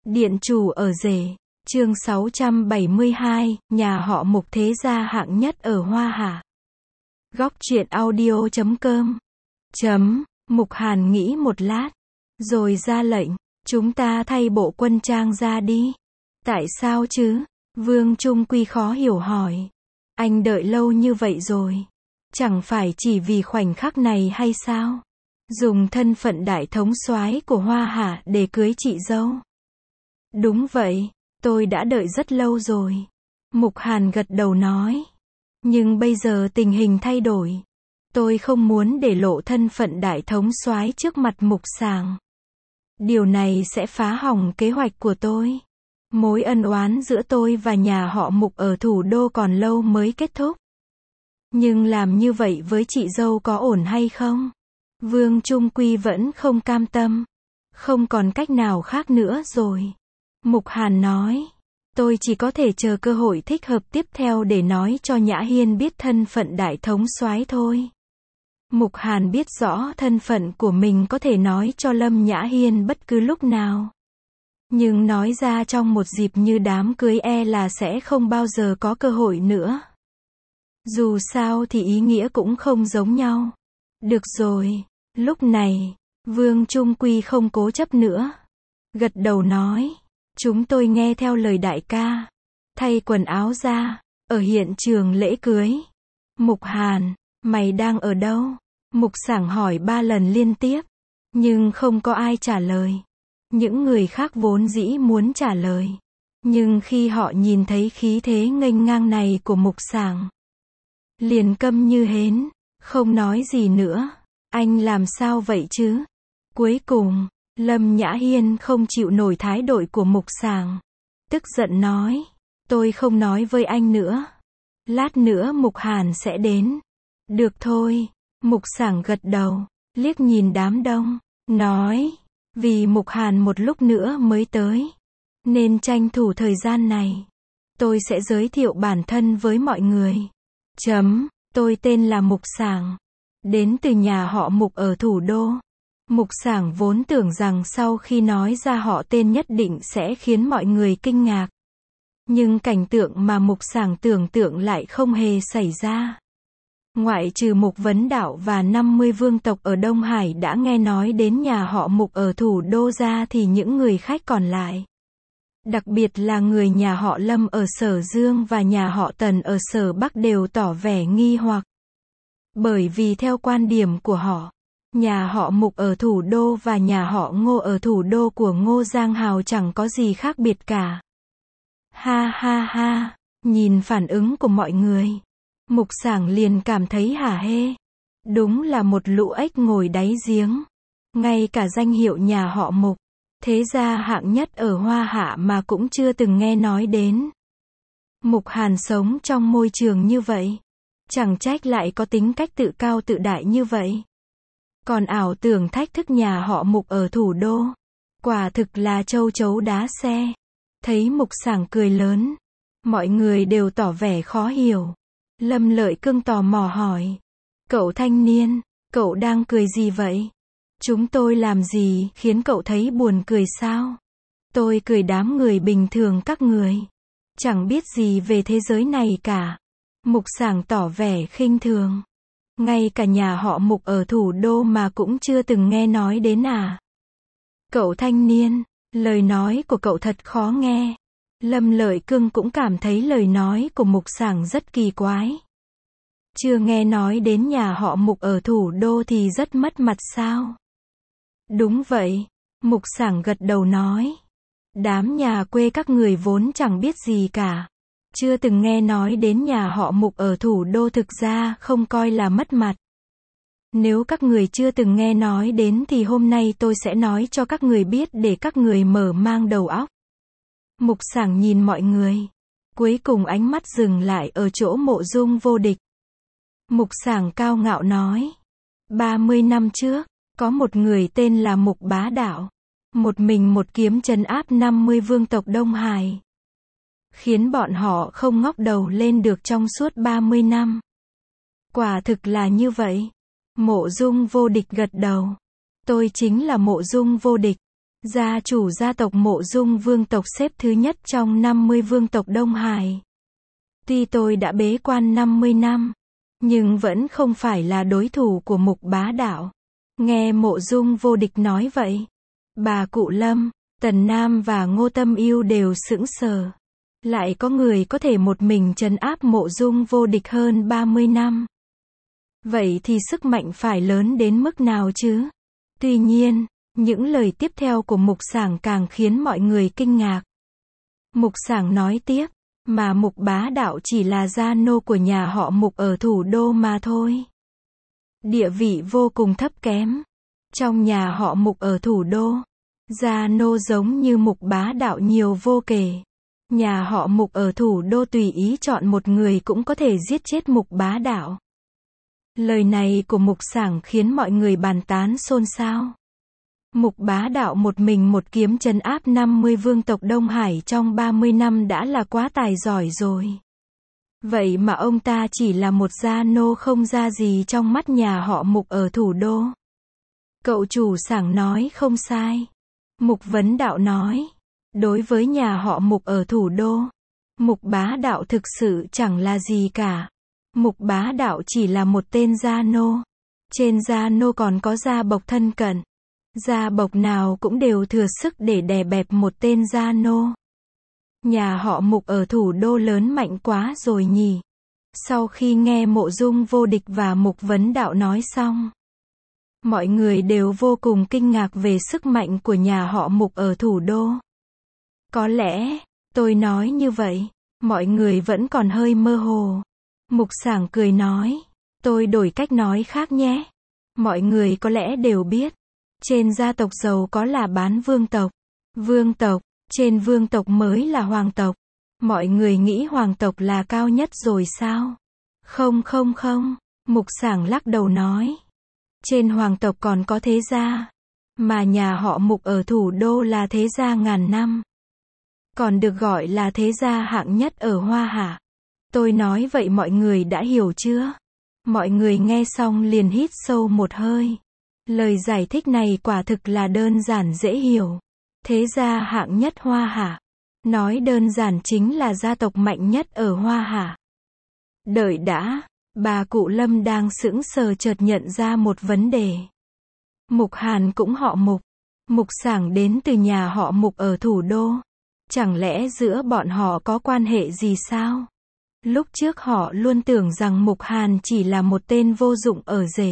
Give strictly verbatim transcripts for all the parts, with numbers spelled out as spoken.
Điện chủ ở rể, chương sáu trăm bảy mươi hai, nhà họ Mục thế gia hạng nhất ở Hoa Hạ. Góc truyện audio chấm com. Chấm, Mục Hàn nghĩ một lát, rồi ra lệnh, chúng ta thay bộ quân trang ra đi. Tại sao chứ? Vương Trung Quy khó hiểu hỏi. Anh đợi lâu như vậy rồi. Chẳng phải chỉ vì khoảnh khắc này hay sao? Dùng thân phận đại thống soái của Hoa Hạ để cưới chị dâu. Đúng vậy, tôi đã đợi rất lâu rồi. Mục Hàn gật đầu nói. Nhưng bây giờ tình hình thay đổi. Tôi không muốn để lộ thân phận đại thống soái trước mặt Mục Sàng. Điều này sẽ phá hỏng kế hoạch của tôi. Mối ân oán giữa tôi và nhà họ Mục ở thủ đô còn lâu mới kết thúc. Nhưng làm như vậy với chị dâu có ổn hay không? Vương Trung Quy vẫn không cam tâm. Không còn cách nào khác nữa rồi. Mục Hàn nói. Tôi chỉ có thể chờ cơ hội thích hợp tiếp theo để nói cho Nhã Hiên biết thân phận đại thống soái thôi. Mục Hàn biết rõ thân phận của mình có thể nói cho Lâm Nhã Hiên bất cứ lúc nào. Nhưng nói ra trong một dịp như đám cưới e là sẽ không bao giờ có cơ hội nữa. Dù sao thì ý nghĩa cũng không giống nhau. Được rồi, lúc này, Vương Trung Quy không cố chấp nữa. Gật đầu nói, chúng tôi nghe theo lời đại ca. Thay quần áo ra, ở hiện trường lễ cưới. Mục Hàn, mày đang ở đâu? Mục Sảng hỏi ba lần liên tiếp, nhưng không có ai trả lời. Những người khác vốn dĩ muốn trả lời. Nhưng khi họ nhìn thấy khí thế nghênh ngang này của Mục Sảng, liền câm như hến, không nói gì nữa. Anh làm sao vậy chứ? Cuối cùng, Lâm Nhã Hiên không chịu nổi thái độ của Mục Sảng. Tức giận nói, tôi không nói với anh nữa. Lát nữa Mục Hàn sẽ đến. Được thôi. Mục Sảng gật đầu, liếc nhìn đám đông, nói, vì Mục Hàn một lúc nữa mới tới, nên tranh thủ thời gian này, tôi sẽ giới thiệu bản thân với mọi người. Chấm, tôi tên là Mục Sảng, đến từ nhà họ Mục ở thủ đô. Mục Sảng vốn tưởng rằng sau khi nói ra họ tên nhất định sẽ khiến mọi người kinh ngạc. Nhưng cảnh tượng mà Mục Sảng tưởng tượng lại không hề xảy ra. Ngoại trừ Mục Vấn Đạo và năm mươi vương tộc ở Đông Hải đã nghe nói đến nhà họ Mục ở thủ đô ra thì những người khách còn lại, đặc biệt là người nhà họ Lâm ở Sở Dương và nhà họ Tần ở Sở Bắc đều tỏ vẻ nghi hoặc. Bởi vì theo quan điểm của họ, nhà họ Mục ở thủ đô và nhà họ Ngô ở thủ đô của Ngô Giang Hào chẳng có gì khác biệt cả. Ha ha ha, nhìn phản ứng của mọi người, Mục Sảng liền cảm thấy hả hê. Đúng là một lũ ếch ngồi đáy giếng. Ngay cả danh hiệu nhà họ Mục, thế gia hạng nhất ở Hoa Hạ mà cũng chưa từng nghe nói đến. Mục Hàn sống trong môi trường như vậy, chẳng trách lại có tính cách tự cao tự đại như vậy. Còn ảo tưởng thách thức nhà họ Mục ở thủ đô, quả thực là châu chấu đá xe. Thấy Mục Sảng cười lớn, mọi người đều tỏ vẻ khó hiểu. Lâm Lợi Cương tò mò hỏi, cậu thanh niên, cậu đang cười gì vậy? Chúng tôi làm gì khiến cậu thấy buồn cười sao? Tôi cười đám người bình thường các người, chẳng biết gì về thế giới này cả. Mục Sảng tỏ vẻ khinh thường. Ngay cả nhà họ Mục ở thủ đô mà cũng chưa từng nghe nói đến à? Cậu thanh niên, lời nói của cậu thật khó nghe. Lâm Lợi Cương cũng cảm thấy lời nói của Mục Sảng rất kỳ quái. Chưa nghe nói đến nhà họ Mục ở thủ đô thì rất mất mặt sao? Đúng vậy, Mục Sảng gật đầu nói. Đám nhà quê các người vốn chẳng biết gì cả. Chưa từng nghe nói đến nhà họ Mục ở thủ đô thực ra không coi là mất mặt. Nếu các người chưa từng nghe nói đến thì hôm nay tôi sẽ nói cho các người biết để các người mở mang đầu óc. Mục Sảng nhìn mọi người. Cuối cùng ánh mắt dừng lại ở chỗ Mộ Dung Vô Địch. Mục Sảng cao ngạo nói. ba mươi năm trước, có một người tên là Mục Bá Đạo. Một mình một kiếm trấn áp năm mươi vương tộc Đông Hải. Khiến bọn họ không ngóc đầu lên được trong suốt ba mươi năm. Quả thực là như vậy. Mộ Dung Vô Địch gật đầu. Tôi chính là Mộ Dung Vô Địch. Gia chủ gia tộc Mộ Dung vương tộc xếp thứ nhất trong năm mươi vương tộc Đông Hải. Tuy tôi đã bế quan năm mươi năm, nhưng vẫn không phải là đối thủ của Mục Bá Đạo. Nghe Mộ Dung Vô Địch nói vậy, bà cụ Lâm, Tần Nam và Ngô Tâm Yêu đều sững sờ. Lại có người có thể một mình trấn áp Mộ Dung Vô Địch hơn ba mươi năm. Vậy thì sức mạnh phải lớn đến mức nào chứ? Tuy nhiên, những lời tiếp theo của Mục Sảng càng khiến mọi người kinh ngạc. Mục Sảng nói tiếp, mà Mục Bá Đạo chỉ là gia nô của nhà họ Mục ở thủ đô mà thôi. Địa vị vô cùng thấp kém. Trong nhà họ Mục ở thủ đô, gia nô giống như Mục Bá Đạo nhiều vô kể. Nhà họ Mục ở thủ đô tùy ý chọn một người cũng có thể giết chết Mục Bá Đạo. Lời này của Mục Sảng khiến mọi người bàn tán xôn xao. Mục Bá Đạo một mình một kiếm trấn áp năm mươi vương tộc Đông Hải trong ba mươi năm đã là quá tài giỏi rồi. Vậy mà ông ta chỉ là một gia nô không ra gì trong mắt nhà họ Mục ở thủ đô. Cậu chủ Sảng nói không sai. Mục Vấn Đạo nói, đối với nhà họ Mục ở thủ đô, Mục Bá Đạo thực sự chẳng là gì cả. Mục Bá Đạo chỉ là một tên gia nô. Trên gia nô còn có gia bộc thân cận. Gia bộc nào cũng đều thừa sức để đè bẹp một tên gia nô. Nhà họ Mục ở thủ đô lớn mạnh quá rồi nhỉ. Sau khi nghe Mộ Dung Vô Địch và Mục Vấn Đạo nói xong, mọi người đều vô cùng kinh ngạc về sức mạnh của nhà họ Mục ở thủ đô. Có lẽ, tôi nói như vậy, mọi người vẫn còn hơi mơ hồ. Mục Sảng cười nói, tôi đổi cách nói khác nhé. Mọi người có lẽ đều biết, trên gia tộc giàu có là bán vương tộc. Vương tộc, trên vương tộc mới là hoàng tộc. Mọi người nghĩ hoàng tộc là cao nhất rồi sao? Không không không, Mục Sảng lắc đầu nói. Trên hoàng tộc còn có thế gia. Mà nhà họ Mục ở thủ đô là thế gia ngàn năm. Còn được gọi là thế gia hạng nhất ở Hoa Hạ. Tôi nói vậy mọi người đã hiểu chưa? Mọi người nghe xong liền hít sâu một hơi. Lời giải thích này quả thực là đơn giản dễ hiểu. Thế gia hạng nhất Hoa Hạ. Nói đơn giản chính là gia tộc mạnh nhất ở Hoa Hạ. Đợi đã, bà cụ Lâm đang sững sờ chợt nhận ra một vấn đề. Mục Hàn cũng họ Mục. Mục Sảng đến từ nhà họ Mục ở thủ đô. Chẳng lẽ giữa bọn họ có quan hệ gì sao? Lúc trước họ luôn tưởng rằng Mục Hàn chỉ là một tên vô dụng ở rể.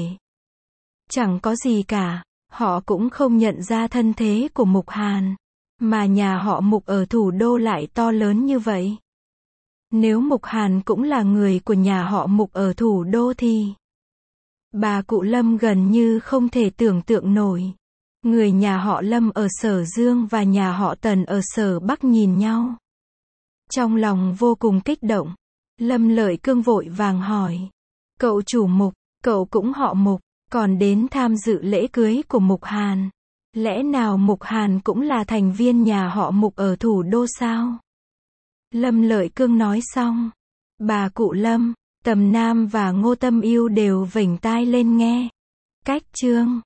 Chẳng có gì cả, họ cũng không nhận ra thân thế của Mục Hàn. Mà nhà họ Mục ở thủ đô lại to lớn như vậy. Nếu Mục Hàn cũng là người của nhà họ Mục ở thủ đô thì... Bà cụ Lâm gần như không thể tưởng tượng nổi. Người nhà họ Lâm ở Sở Dương và nhà họ Tần ở Sở Bắc nhìn nhau. Trong lòng vô cùng kích động. Lâm Lợi Cương vội vàng hỏi. Cậu chủ Mục, cậu cũng họ Mục, còn đến tham dự lễ cưới của Mục Hàn. Lẽ nào Mục Hàn cũng là thành viên nhà họ Mục ở thủ đô sao? Lâm Lợi Cương nói xong. Bà cụ Lâm, Tầm Nam và Ngô Tâm Yêu đều vểnh tai lên nghe. Cách chương